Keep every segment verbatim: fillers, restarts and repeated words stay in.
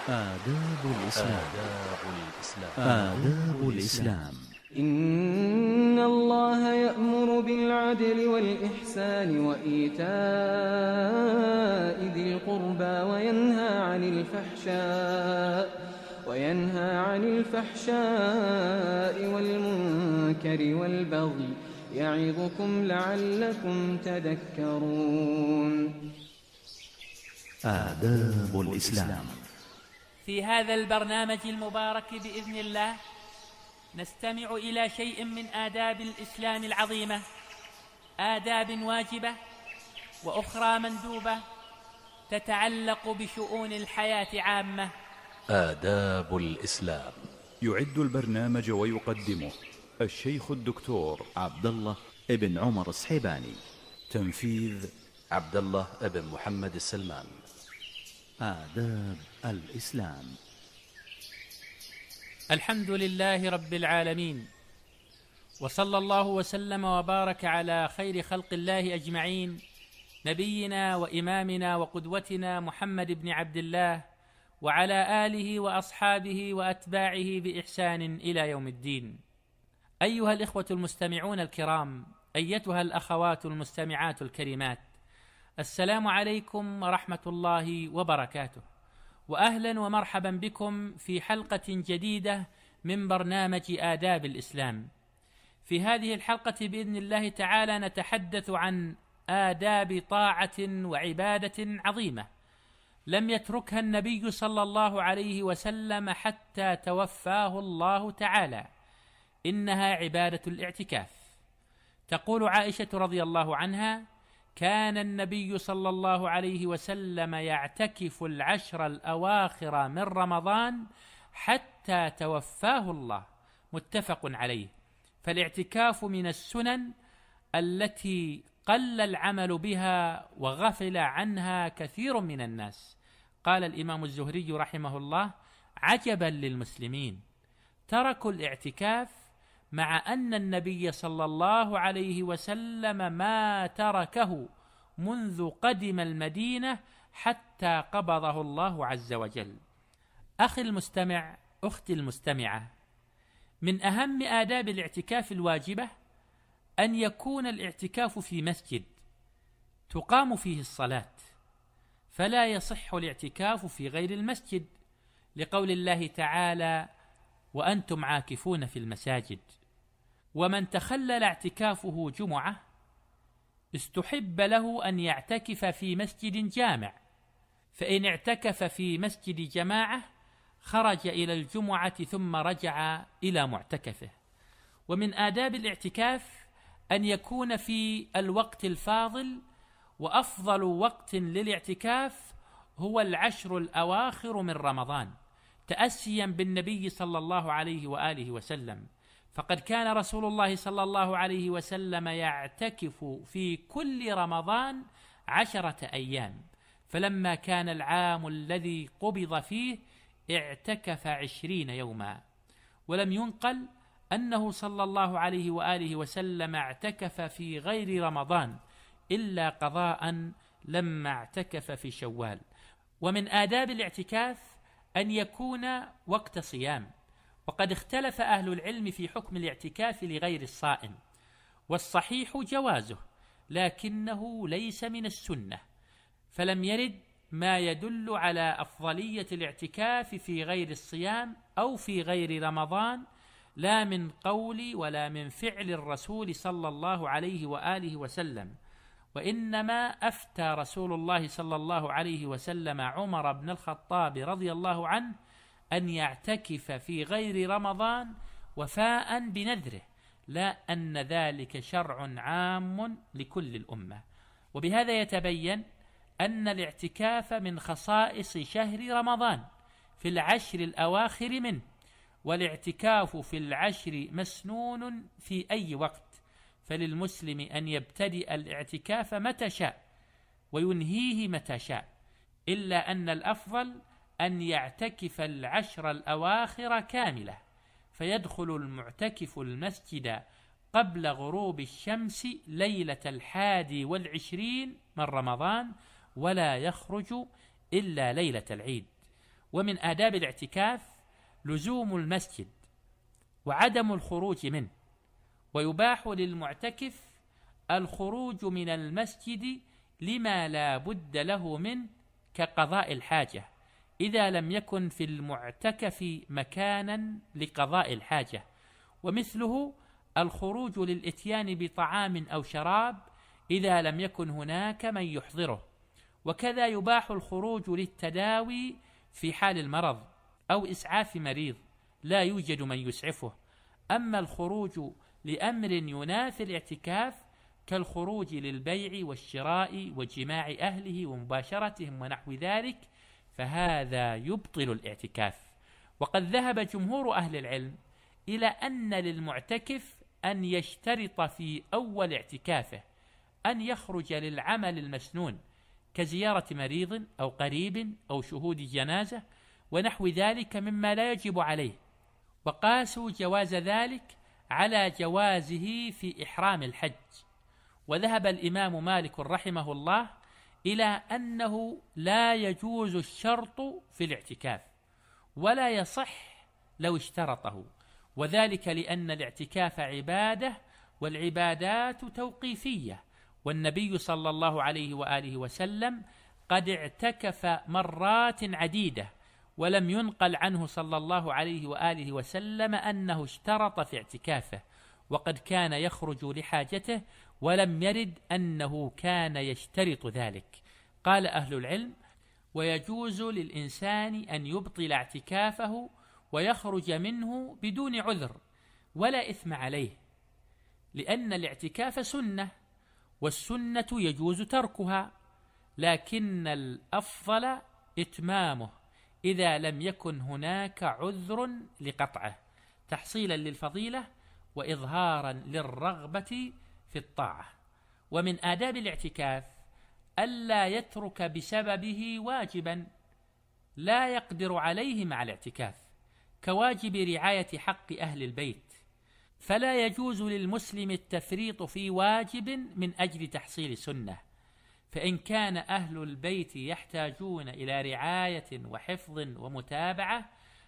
آداب الإسلام. آداب الإسلام. آداب الإسلام. إن الله يأمر بالعدل والإحسان وإيتاء ذي القربى وينهى عن الفحشاء وينهى عن الفحشاء والمنكر والبغي يعظكم لعلكم تذكرون. آداب الإسلام. في هذا البرنامج المبارك بإذن الله نستمع إلى شيء من آداب الإسلام العظيمة، آداب واجبة وأخرى مندوبة تتعلق بشؤون الحياة عامة. آداب الإسلام. يعد البرنامج ويقدمه الشيخ الدكتور عبد الله ابن عمر الصحيباني. تنفيذ عبد الله ابن محمد السلمان. آداب الإسلام. الحمد لله رب العالمين، وصلى الله وسلم وبارك على خير خلق الله أجمعين، نبينا وإمامنا وقدوتنا محمد بن عبد الله وعلى آله وأصحابه وأتباعه بإحسان إلى يوم الدين. أيها الإخوة المستمعون الكرام، أيتها الأخوات المستمعات الكريمات، السلام عليكم ورحمة الله وبركاته، وأهلا ومرحبا بكم في حلقة جديدة من برنامج آداب الإسلام. في هذه الحلقة بإذن الله تعالى نتحدث عن آداب طاعة وعبادة عظيمة لم يتركها النبي صلى الله عليه وسلم حتى توفاه الله تعالى، إنها عبادة الاعتكاف. تقول عائشة رضي الله عنها: كان النبي صلى الله عليه وسلم يعتكف العشر الأواخر من رمضان حتى توفاه الله، متفق عليه. فالاعتكاف من السنن التي قل العمل بها وغفل عنها كثير من الناس. قال الإمام الزهري رحمه الله: عجبا للمسلمين تركوا الاعتكاف مع أن النبي صلى الله عليه وسلم ما تركه منذ قدم المدينة حتى قبضه الله عز وجل. أخي المستمع، أختي المستمعة، من أهم آداب الاعتكاف الواجبة أن يكون الاعتكاف في مسجد تقام فيه الصلاة، فلا يصح الاعتكاف في غير المسجد، لقول الله تعالى: وأنتم عاكفون في المساجد. ومن تخلل اعتكافه جمعة استحب له أن يعتكف في مسجد جامع، فإن اعتكف في مسجد جماعة خرج إلى الجمعة ثم رجع إلى معتكفه. ومن آداب الاعتكاف أن يكون في الوقت الفاضل، وأفضل وقت للاعتكاف هو العشر الأواخر من رمضان، تأسيا بالنبي صلى الله عليه وآله وسلم، فقد كان رسول الله صلى الله عليه وسلم يعتكف في كل رمضان عشرة أيام، فلما كان العام الذي قبض فيه اعتكف عشرين يوما. ولم ينقل أنه صلى الله عليه وآله وسلم اعتكف في غير رمضان إلا قضاء لما اعتكف في شوال. ومن آداب الاعتكاف أن يكون وقت صيام، وقد اختلف أهل العلم في حكم الاعتكاف لغير الصائم، والصحيح جوازه لكنه ليس من السنة، فلم يرد ما يدل على أفضلية الاعتكاف في غير الصيام أو في غير رمضان، لا من قول ولا من فعل الرسول صلى الله عليه وآله وسلم، وإنما أفتى رسول الله صلى الله عليه وسلم عمر بن الخطاب رضي الله عنه أن يعتكف في غير رمضان وفاء بنذره، لا أن ذلك شرع عام لكل الأمة. وبهذا يتبين أن الاعتكاف من خصائص شهر رمضان في العشر الأواخر منه، والاعتكاف في العشر مسنون في أي وقت، فللمسلم أن يبتدئ الاعتكاف متى شاء وينهيه متى شاء، إلا أن الأفضل أن يعتكف العشر الأواخر كاملة، فيدخل المعتكف المسجد قبل غروب الشمس ليلة الحادي والعشرين من رمضان، ولا يخرج إلا ليلة العيد. ومن آداب الاعتكاف لزوم المسجد وعدم الخروج منه، ويباح للمعتكف الخروج من المسجد لما لا بد له منه كقضاء الحاجة إذا لم يكن في المعتكف مكانا لقضاء الحاجة، ومثله الخروج للإتيان بطعام أو شراب إذا لم يكن هناك من يحضره. وكذا يباح الخروج للتداوي في حال المرض أو إسعاف مريض لا يوجد من يسعفه. أما الخروج لأمر ينافي الاعتكاف كالخروج للبيع والشراء وجماع أهله ومباشرتهم ونحو ذلك فهذا يبطل الاعتكاف. وقد ذهب جمهور أهل العلم إلى أن للمعتكف أن يشترط في أول اعتكافه أن يخرج للعمل المسنون كزيارة مريض أو قريب أو شهود جنازة ونحو ذلك مما لا يجب عليه، وقاسوا جواز ذلك على جوازه في إحرام الحج. وذهب الإمام مالك رحمه الله إلى أنه لا يجوز الشرط في الاعتكاف ولا يصح لو اشترطه، وذلك لأن الاعتكاف عبادة والعبادات توقيفية، والنبي صلى الله عليه وآله وسلم قد اعتكف مرات عديدة ولم ينقل عنه صلى الله عليه وآله وسلم أنه اشترط في اعتكافه، وقد كان يخرج لحاجته ولم يرد أنه كان يشترط ذلك. قال أهل العلم: ويجوز للإنسان أن يبطل اعتكافه ويخرج منه بدون عذر ولا إثم عليه، لأن الاعتكاف سنة والسنة يجوز تركها، لكن الأفضل إتمامه إذا لم يكن هناك عذر لقطعه تحصيلا للفضيلة وإظهارا للرغبة في الطاعة. ومن آداب الاعتكاف ألا يترك بسببه واجبا لا يقدر عليه مع الاعتكاف كواجب رعاية حق أهل البيت، فلا يجوز للمسلم التفريط في واجب من أجل تحصيل سنة، فإن كان أهل البيت يحتاجون إلى رعاية وحفظ ومتابعة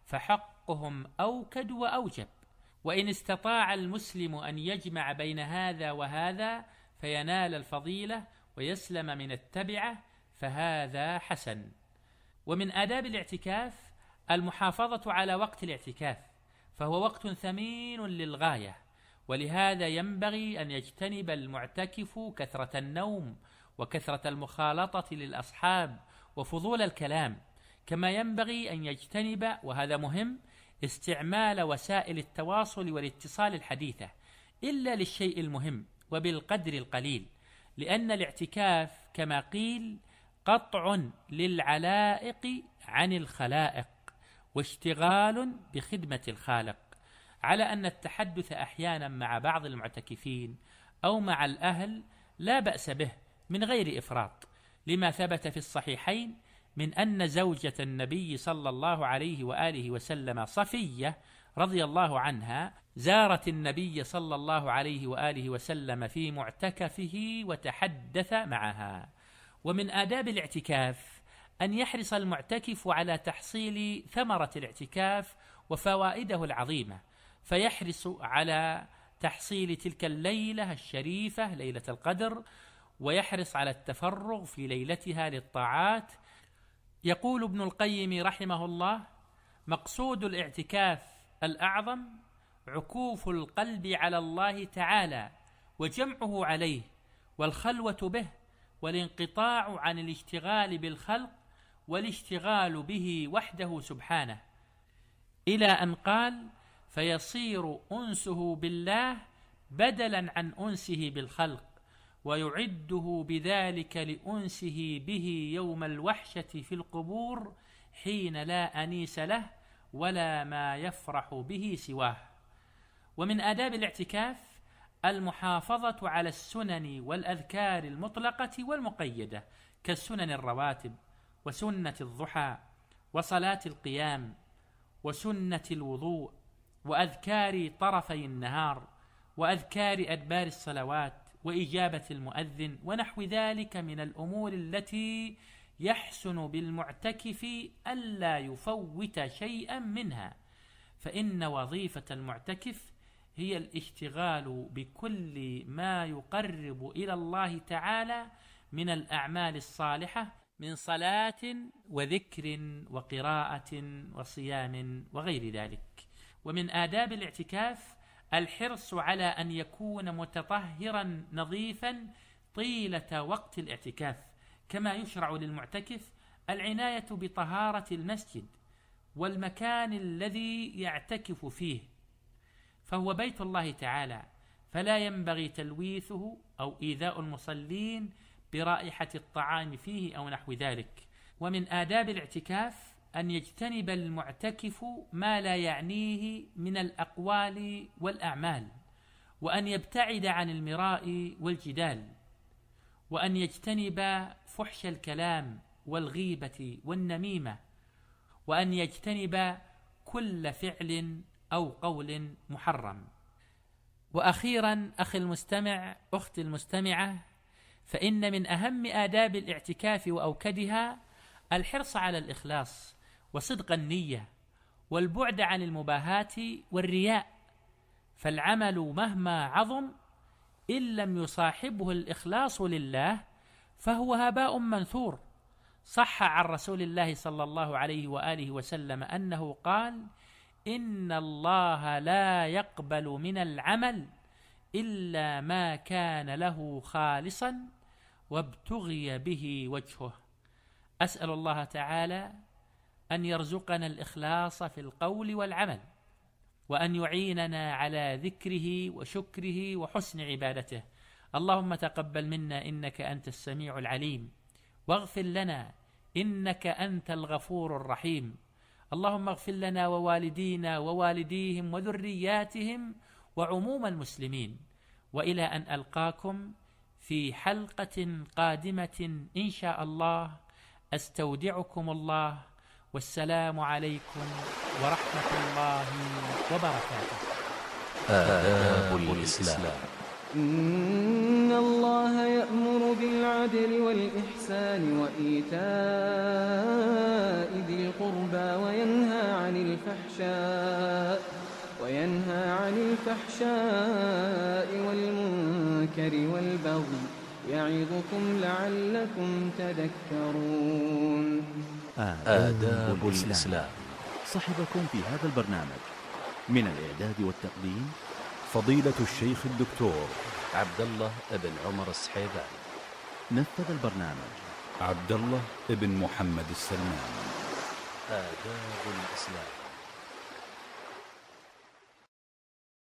فحقهم أوكد وأوجب، وإن استطاع المسلم أن يجمع بين هذا وهذا فينال الفضيلة ويسلم من التبعة فهذا حسن. ومن آداب الاعتكاف المحافظة على وقت الاعتكاف، فهو وقت ثمين للغاية، ولهذا ينبغي أن يجتنب المعتكف كثرة النوم وكثرة المخالطة للأصحاب وفضول الكلام، كما ينبغي أن يجتنب، وهذا مهم، استعمال وسائل التواصل والاتصال الحديثة إلا للشيء المهم وبالقدر القليل، لأن الاعتكاف كما قيل قطع للعلائق عن الخلائق واشتغال بخدمة الخالق، على أن التحدث أحيانا مع بعض المعتكفين أو مع الأهل لا بأس به من غير إفراط، لما ثبت في الصحيحين من أن زوجة النبي صلى الله عليه وآله وسلم صفية رضي الله عنها زارت النبي صلى الله عليه وآله وسلم في معتكفه وتحدث معها. ومن آداب الاعتكاف أن يحرص المعتكف على تحصيل ثمرة الاعتكاف وفوائده العظيمة، فيحرص على تحصيل تلك الليلة الشريفة ليلة القدر، ويحرص على التفرغ في ليلتها للطاعات. يقول ابن القيم رحمه الله: مقصود الاعتكاف الأعظم عكوف القلب على الله تعالى وجمعه عليه والخلوة به والانقطاع عن الاشتغال بالخلق والاشتغال به وحده سبحانه، إلى أن قال: فيصير أنسه بالله بدلا عن أنسه بالخلق، ويعده بذلك لأنسه به يوم الوحشة في القبور حين لا أنيس له ولا ما يفرح به سواه. ومن آداب الاعتكاف المحافظة على السنن والأذكار المطلقة والمقيدة كالسنن الرواتب وسنة الضحى وصلاة القيام وسنة الوضوء وأذكار طرفي النهار وأذكار أدبار الصلوات وإجابة المؤذن ونحو ذلك من الأمور التي يحسن بالمعتكف ألا يفوت شيئا منها، فإن وظيفة المعتكف هي الاشتغال بكل ما يقرب إلى الله تعالى من الأعمال الصالحة من صلاة وذكر وقراءة وصيام وغير ذلك. ومن آداب الاعتكاف الحرص على أن يكون متطهرا نظيفا طيلة وقت الاعتكاف، كما يشرع للمعتكف العناية بطهارة المسجد والمكان الذي يعتكف فيه، فهو بيت الله تعالى، فلا ينبغي تلويثه أو إيذاء المصلين برائحة الطعام فيه أو نحو ذلك. ومن آداب الاعتكاف أن يجتنب المعتكف ما لا يعنيه من الأقوال والأعمال، وأن يبتعد عن المراء والجدال، وأن يجتنب فحش الكلام والغيبة والنميمة، وأن يجتنب كل فعل أو قول محرم. وأخيرا أخي المستمع، أختي المستمعة، فإن من أهم آداب الاعتكاف وأوكدها الحرص على الإخلاص وصدق النية والبعد عن المباهات والرياء، فالعمل مهما عظم إن لم يصاحبه الإخلاص لله فهو هباء منثور. صح عن رسول الله صلى الله عليه وآله وسلم أنه قال: إن الله لا يقبل من العمل إلا ما كان له خالصا وابتغي به وجهه. أسأل الله تعالى أن يرزقنا الإخلاص في القول والعمل، وأن يعيننا على ذكره وشكره وحسن عبادته. اللهم تقبل منا إنك أنت السميع العليم، واغفر لنا إنك أنت الغفور الرحيم. اللهم اغفر لنا ووالدينا ووالديهم وذرياتهم وعموم المسلمين. وإلى أن ألقاكم في حلقة قادمة إن شاء الله، أستودعكم الله، والسلام عليكم ورحمة الله وبركاته. آداب الإسلام. إن الله يأمر بالعدل والإحسان وإيتاء ذي القربى وينهى عن الفحشاء وينهى عن الفحشاء والمنكر والبغي يعظكم لعلكم تذكرون. آداب الإسلام. صحبكم في هذا البرنامج من الإعداد والتقديم فضيلة الشيخ الدكتور عبد الله بن عمر السحيباني. نفذ البرنامج عبد الله بن محمد السلمان. آداب الإسلام.